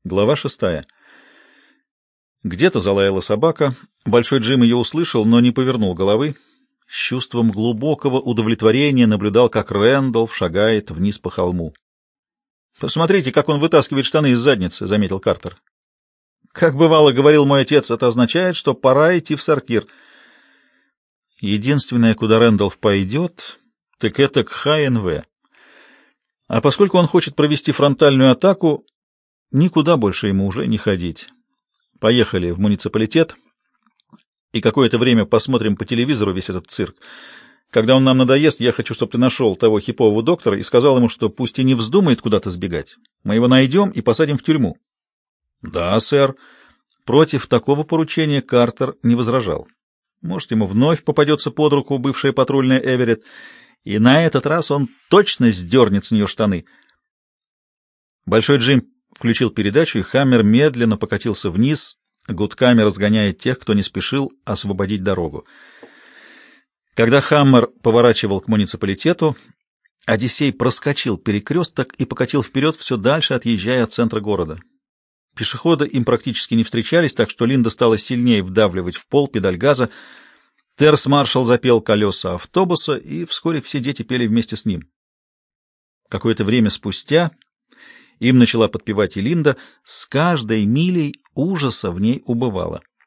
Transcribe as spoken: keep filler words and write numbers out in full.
Глава шестая. Где-то залаяла собака. Большой Джим ее услышал, но не повернул головы. С чувством глубокого удовлетворения наблюдал, как Рэндалф шагает вниз по холму. — Посмотрите, как он вытаскивает штаны из задницы, — заметил Картер. — Как бывало, говорил мой отец, это означает, что пора идти в сортир. Единственное, куда Рэндалф пойдет, так это к Ха Эн Вэ. А поскольку он хочет провести фронтальную атаку, никуда больше ему уже не ходить. Поехали в муниципалитет и какое-то время посмотрим по телевизору весь этот цирк. Когда он нам надоест, я хочу, чтобы ты нашел того хипового доктора и сказал ему, что пусть и не вздумает куда-то сбегать. Мы его найдем и посадим в тюрьму. — Да, сэр. Против такого поручения Картер не возражал. Может, ему вновь попадется под руку бывшая патрульная Эверетт, и на этот раз он точно сдернет с нее штаны. Большой Джим включил передачу, и Хаммер медленно покатился вниз, гудками разгоняя тех, кто не спешил освободить дорогу. Когда Хаммер поворачивал к муниципалитету, Одиссей проскочил перекресток и покатил вперед, все дальше отъезжая от центра города. Пешеходы им практически не встречались, так что Линда стала сильнее вдавливать в пол педаль газа. Терс-маршал запел колеса автобуса, и вскоре все дети пели вместе с ним. Какое-то время спустя им начала подпевать и Линда. С каждой милей ужаса в ней убывало.